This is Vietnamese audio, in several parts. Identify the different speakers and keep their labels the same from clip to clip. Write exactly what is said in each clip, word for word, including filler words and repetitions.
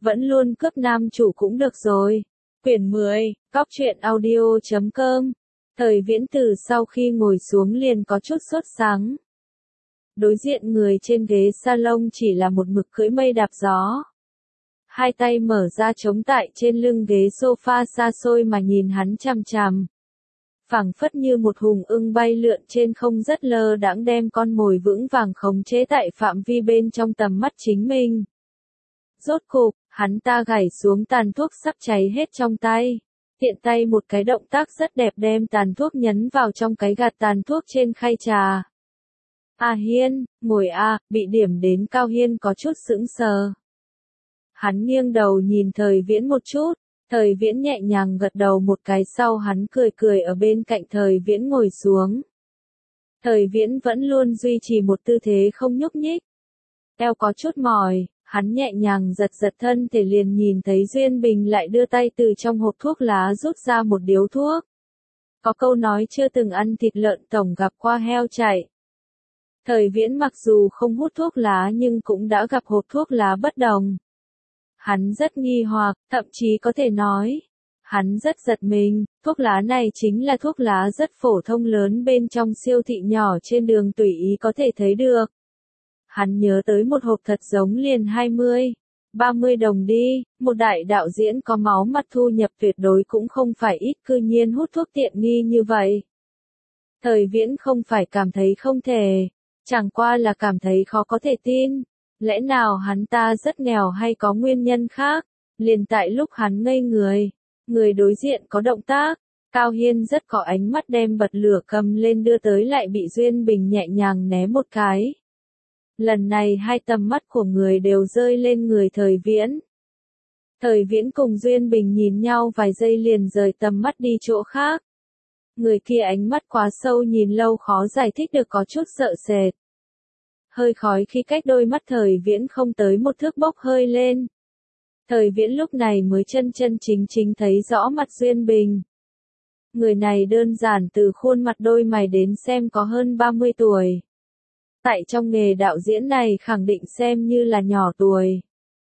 Speaker 1: vẫn luôn cướp nam chủ cũng được rồi. Quyển mười, Cóc truyện audio chấm com. Thời Viễn từ sau khi ngồi xuống liền có chút sốt sắng. Đối diện người trên ghế salon chỉ là một mực cưỡi mây đạp gió. Hai tay mở ra chống tại trên lưng ghế sofa xa xôi mà nhìn hắn chằm chằm. Phảng phất như một hùng ưng bay lượn trên không rất lơ đãng đem con mồi vững vàng khống chế tại phạm vi bên trong tầm mắt chính mình. Rốt cục, hắn ta gảy xuống tàn thuốc sắp cháy hết trong tay. Tiện tay một cái động tác rất đẹp đem tàn thuốc nhấn vào trong cái gạt tàn thuốc trên khay trà. À Hiên, ngồi a, bị điểm đến Cao Hiên có chút sững sờ. Hắn nghiêng đầu nhìn Thời Viễn một chút, Thời Viễn nhẹ nhàng gật đầu một cái sau hắn cười cười ở bên cạnh Thời Viễn ngồi xuống. Thời Viễn vẫn luôn duy trì một tư thế không nhúc nhích. Eo có chút mỏi, hắn nhẹ nhàng giật giật thân thể liền nhìn thấy Duyên Bình lại đưa tay từ trong hộp thuốc lá rút ra một điếu thuốc. Có câu nói chưa từng ăn thịt lợn tổng gặp qua heo chạy. Thời Viễn mặc dù không hút thuốc lá nhưng cũng đã gặp hộp thuốc lá bất đồng. Hắn rất nghi hoặc, thậm chí có thể nói. Hắn rất giật mình, thuốc lá này chính là thuốc lá rất phổ thông lớn bên trong siêu thị nhỏ trên đường tùy ý có thể thấy được. Hắn nhớ tới một hộp thật giống liền hai mươi, ba mươi đồng đi, một đại đạo diễn có máu mặt thu nhập tuyệt đối cũng không phải ít cư nhiên hút thuốc tiện nghi như vậy. Thời Viễn không phải cảm thấy không thể, chẳng qua là cảm thấy khó có thể tin. Lẽ nào hắn ta rất nghèo hay có nguyên nhân khác? Liền tại lúc hắn ngây người, người đối diện có động tác, Cao Hiên rất có ánh mắt đem bật lửa cầm lên đưa tới lại bị Duyên Bình nhẹ nhàng né một cái. Lần này hai tầm mắt của người đều rơi lên người Thời Viễn. Thời Viễn cùng Duyên Bình nhìn nhau vài giây liền rời tầm mắt đi chỗ khác. Người kia ánh mắt quá sâu nhìn lâu khó giải thích được có chút sợ sệt. Hơi khói khi cách đôi mắt Thời Viễn không tới một thước bốc hơi lên. Thời Viễn lúc này mới chân chân chính chính thấy rõ mặt Duyên Bình. Người này đơn giản từ khuôn mặt đôi mày đến xem có hơn ba mươi tuổi. Tại trong nghề đạo diễn này khẳng định xem như là nhỏ tuổi.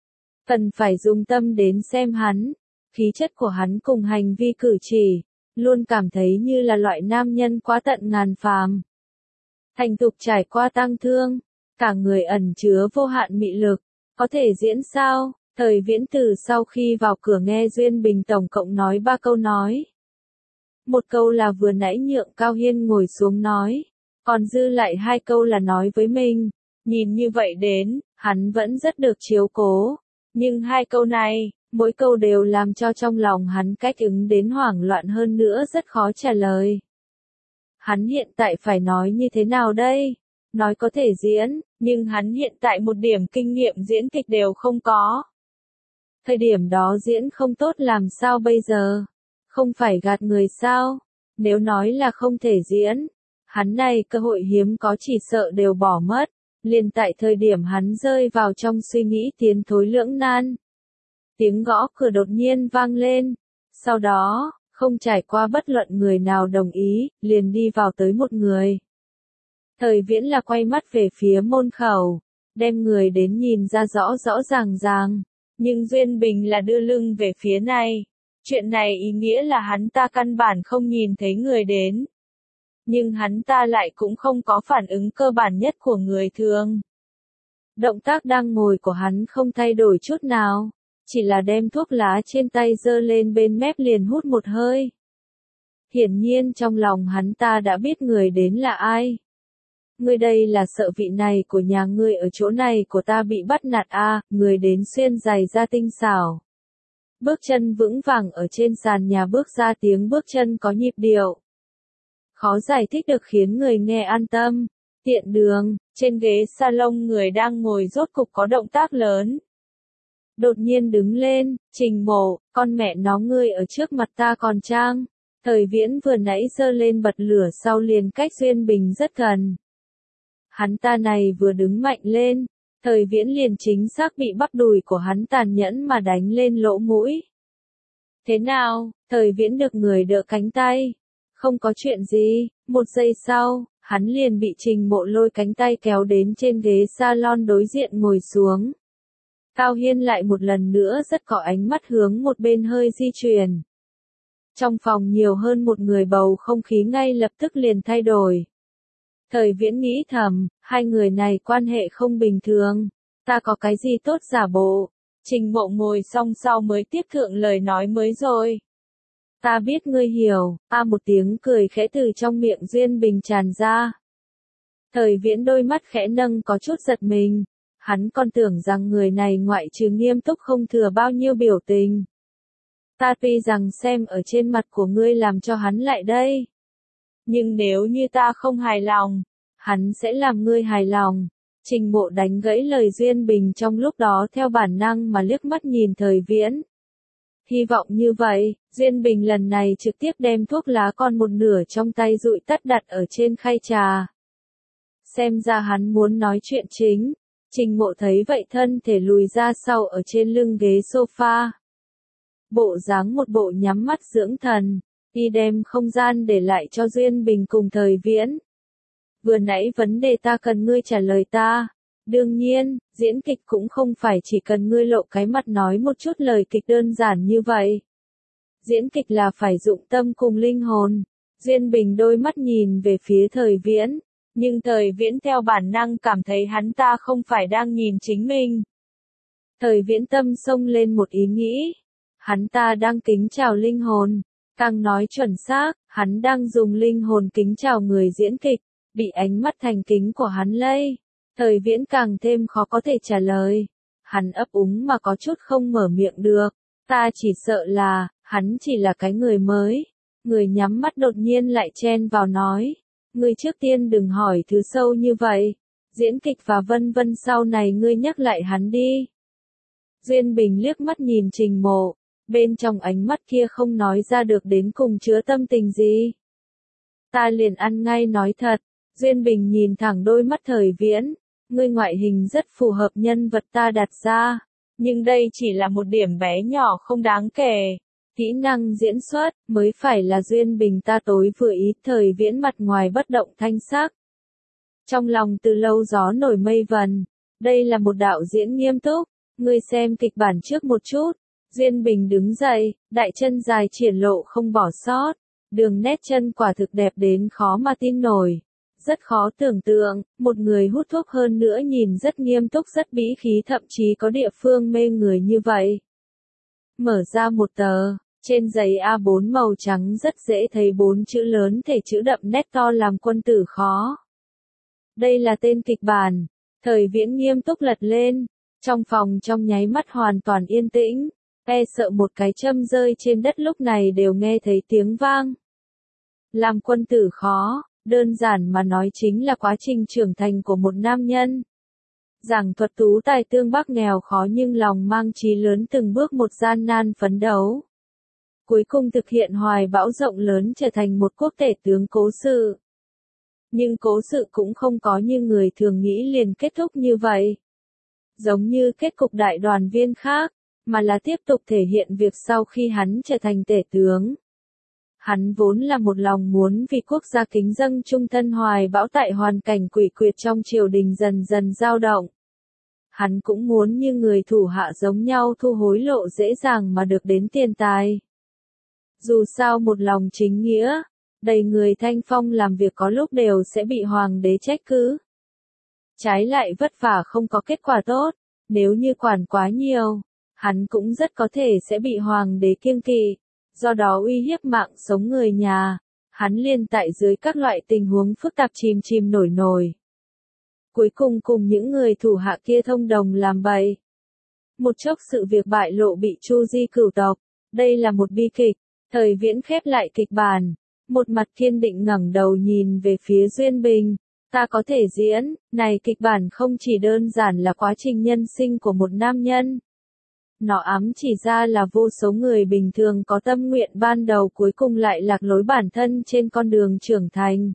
Speaker 1: Cần phải dùng tâm đến xem hắn, khí chất của hắn cùng hành vi cử chỉ, luôn cảm thấy như là loại nam nhân quá tận ngàn phàm. Thành thục trải qua tang thương, cả người ẩn chứa vô hạn mị lực, có thể diễn sao? Thời Viễn từ sau khi vào cửa nghe Duyên Bình tổng cộng nói ba câu nói. Một câu là vừa nãy nhượng Cao Hiên ngồi xuống nói, còn dư lại hai câu là nói với mình. Nhìn như vậy đến, hắn vẫn rất được chiếu cố. Nhưng hai câu này, mỗi câu đều làm cho trong lòng hắn cách ứng đến hoảng loạn hơn nữa rất khó trả lời. Hắn hiện tại phải nói như thế nào đây? Nói có thể diễn, nhưng hắn hiện tại một điểm kinh nghiệm diễn kịch đều không có. Thời điểm đó diễn không tốt làm sao bây giờ? Không phải gạt người sao? Nếu nói là không thể diễn, hắn này cơ hội hiếm có chỉ sợ đều bỏ mất. Liền tại thời điểm hắn rơi vào trong suy nghĩ tiến thối lưỡng nan. Tiếng gõ cửa đột nhiên vang lên. Sau đó, không trải qua bất luận người nào đồng ý, liền đi vào tới một người. Thời Viễn là quay mắt về phía môn khẩu, đem người đến nhìn ra rõ rõ ràng ràng. Nhưng Duyên Bình là đưa lưng về phía này. Chuyện này ý nghĩa là hắn ta căn bản không nhìn thấy người đến. Nhưng hắn ta lại cũng không có phản ứng cơ bản nhất của người thường. Động tác đang ngồi của hắn không thay đổi chút nào, chỉ là đem thuốc lá trên tay giơ lên bên mép liền hút một hơi. Hiển nhiên trong lòng hắn ta đã biết người đến là ai. Ngươi đây là sợ vị này của nhà ngươi ở chỗ này của ta bị bắt nạt a, à, người đến xuyên giày da tinh xảo. Bước chân vững vàng ở trên sàn nhà bước ra tiếng bước chân có nhịp điệu. Khó giải thích được khiến người nghe an tâm. Tiện đường, trên ghế salon người đang ngồi rốt cục có động tác lớn. Đột nhiên đứng lên, Trình Mộ, con mẹ nó ngươi ở trước mặt ta còn trang. Thời Viễn vừa nãy giơ lên bật lửa sau liền cách Duyên Bình rất gần. Hắn ta này vừa đứng mạnh lên, Thời Viễn liền chính xác bị bắp đùi của hắn tàn nhẫn mà đánh lên lỗ mũi. Thế nào? Thời Viễn được người đỡ cánh tay. Không có chuyện gì, một giây sau, hắn liền bị Trình Mộ lôi cánh tay kéo đến trên ghế salon đối diện ngồi xuống. Cao Hiên lại một lần nữa rất có ánh mắt hướng một bên hơi di chuyển. Trong phòng nhiều hơn một người bầu không khí ngay lập tức liền thay đổi. Thời Viễn nghĩ thầm, hai người này quan hệ không bình thường, ta có cái gì tốt giả bộ. Trình Mộ ngồi xong sau mới tiếp thượng lời nói mới rồi. Ta biết ngươi hiểu, a một tiếng cười khẽ từ trong miệng Duyên Bình tràn ra. Thời Viễn đôi mắt khẽ nâng có chút giật mình, hắn còn tưởng rằng người này ngoại trừ nghiêm túc không thừa bao nhiêu biểu tình. Ta tuy rằng xem ở trên mặt của ngươi làm cho hắn lại đây. Nhưng nếu như ta không hài lòng, hắn sẽ làm ngươi hài lòng. Trình Mộ đánh gãy lời Duyên Bình trong lúc đó theo bản năng mà liếc mắt nhìn Thời Viễn. Hy vọng như vậy, Duyên Bình lần này trực tiếp đem thuốc lá còn một nửa trong tay dụi tắt đặt ở trên khay trà. Xem ra hắn muốn nói chuyện chính. Trình Mộ thấy vậy thân thể lùi ra sau ở trên lưng ghế sofa. Bộ dáng một bộ nhắm mắt dưỡng thần, đi đem không gian để lại cho Duyên Bình cùng Thời Viễn. Vừa nãy vấn đề ta cần ngươi trả lời ta. Đương nhiên, diễn kịch cũng không phải chỉ cần ngươi lộ cái mặt nói một chút lời kịch đơn giản như vậy. Diễn kịch là phải dụng tâm cùng linh hồn. Duyên Bình đôi mắt nhìn về phía Thời Viễn, nhưng Thời Viễn theo bản năng cảm thấy hắn ta không phải đang nhìn chính mình. Thời Viễn tâm xông lên một ý nghĩ. Hắn ta đang kính chào linh hồn. Càng nói chuẩn xác, hắn đang dùng linh hồn kính chào người diễn kịch, bị ánh mắt thành kính của hắn lây. Thời Viễn càng thêm khó có thể trả lời. Hắn ấp úng mà có chút không mở miệng được. Ta chỉ sợ là, hắn chỉ là cái người mới. Người nhắm mắt đột nhiên lại chen vào nói. Ngươi trước tiên đừng hỏi thứ sâu như vậy. Diễn kịch và vân vân sau này ngươi nhắc lại hắn đi. Duyên Bình liếc mắt nhìn Trình Mộ. Bên trong ánh mắt kia không nói ra được đến cùng chứa tâm tình gì. Ta liền ăn ngay nói thật. Duyên Bình nhìn thẳng đôi mắt Thời Viễn. Ngươi ngoại hình rất phù hợp nhân vật ta đặt ra. Nhưng đây chỉ là một điểm bé nhỏ không đáng kể. Kỹ năng diễn xuất mới phải là Duyên Bình ta tối vừa ý. Thời Viễn mặt ngoài bất động thanh sắc. Trong lòng từ lâu gió nổi mây vần. Đây là một đạo diễn nghiêm túc. Ngươi xem kịch bản trước một chút. Duyên Bình đứng dậy, đại chân dài triển lộ không bỏ sót. Đường nét chân quả thực đẹp đến khó mà tin nổi. Rất khó tưởng tượng, một người hút thuốc hơn nữa nhìn rất nghiêm túc rất bĩ khí thậm chí có địa phương mê người như vậy. Mở ra một tờ, trên giấy a bốn màu trắng rất dễ thấy bốn chữ lớn thể chữ đậm nét to làm quân tử khó. Đây là tên kịch bản. Thời Viễn nghiêm túc lật lên. Trong phòng trong nháy mắt hoàn toàn yên tĩnh. E sợ một cái châm rơi trên đất lúc này đều nghe thấy tiếng vang. Làm quân tử khó, đơn giản mà nói chính là quá trình trưởng thành của một nam nhân. Giảng thuật tú tài tương bắc nghèo khó nhưng lòng mang chí lớn từng bước một gian nan phấn đấu. Cuối cùng thực hiện hoài bão rộng lớn trở thành một quốc tể tướng cố sự. Nhưng cố sự cũng không có như người thường nghĩ liền kết thúc như vậy. Giống như kết cục đại đoàn viên khác. Mà là tiếp tục thể hiện việc sau khi hắn trở thành tể tướng. Hắn vốn là một lòng muốn vì quốc gia kính dâng trung thân hoài bão tại hoàn cảnh quỷ quyệt trong triều đình dần dần dao động. Hắn cũng muốn như người thủ hạ giống nhau thu hối lộ dễ dàng mà được đến tiền tài. Dù sao một lòng chính nghĩa, đầy người thanh phong làm việc có lúc đều sẽ bị hoàng đế trách cứ. Trái lại vất vả không có kết quả tốt, nếu như quản quá nhiều. Hắn cũng rất có thể sẽ bị hoàng đế kiêng kỵ, do đó uy hiếp mạng sống người nhà. Hắn liền tại dưới các loại tình huống phức tạp chìm chìm nổi nổi. Cuối cùng cùng những người thủ hạ kia thông đồng làm bậy. Một chốc sự việc bại lộ bị Chu Di cửu tộc. Đây là một bi kịch. Thời Viễn khép lại kịch bản. Một mặt kiên định ngẩng đầu nhìn về phía Duyên Bình. Ta có thể diễn, này kịch bản không chỉ đơn giản là quá trình nhân sinh của một nam nhân. Nó ám chỉ ra là vô số người bình thường có tâm nguyện ban đầu cuối cùng lại lạc lối bản thân trên con đường trưởng thành.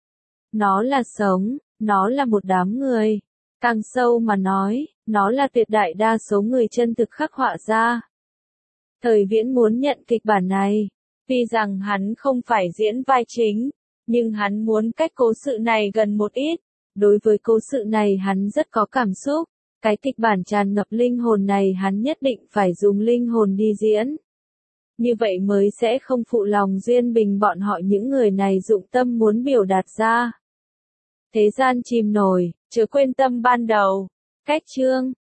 Speaker 1: Nó là sống, nó là một đám người. Càng sâu mà nói, nó là tuyệt đại đa số người chân thực khắc họa ra. Thời Viễn muốn nhận kịch bản này. Tuy rằng hắn không phải diễn vai chính, nhưng hắn muốn cách cố sự này gần một ít. Đối với cố sự này hắn rất có cảm xúc. Cái kịch bản tràn ngập linh hồn này hắn nhất định phải dùng linh hồn đi diễn. Như vậy mới sẽ không phụ lòng Duyên Bình bọn họ những người này dụng tâm muốn biểu đạt ra. Thế gian chìm nổi, chớ quên tâm ban đầu. Cách chương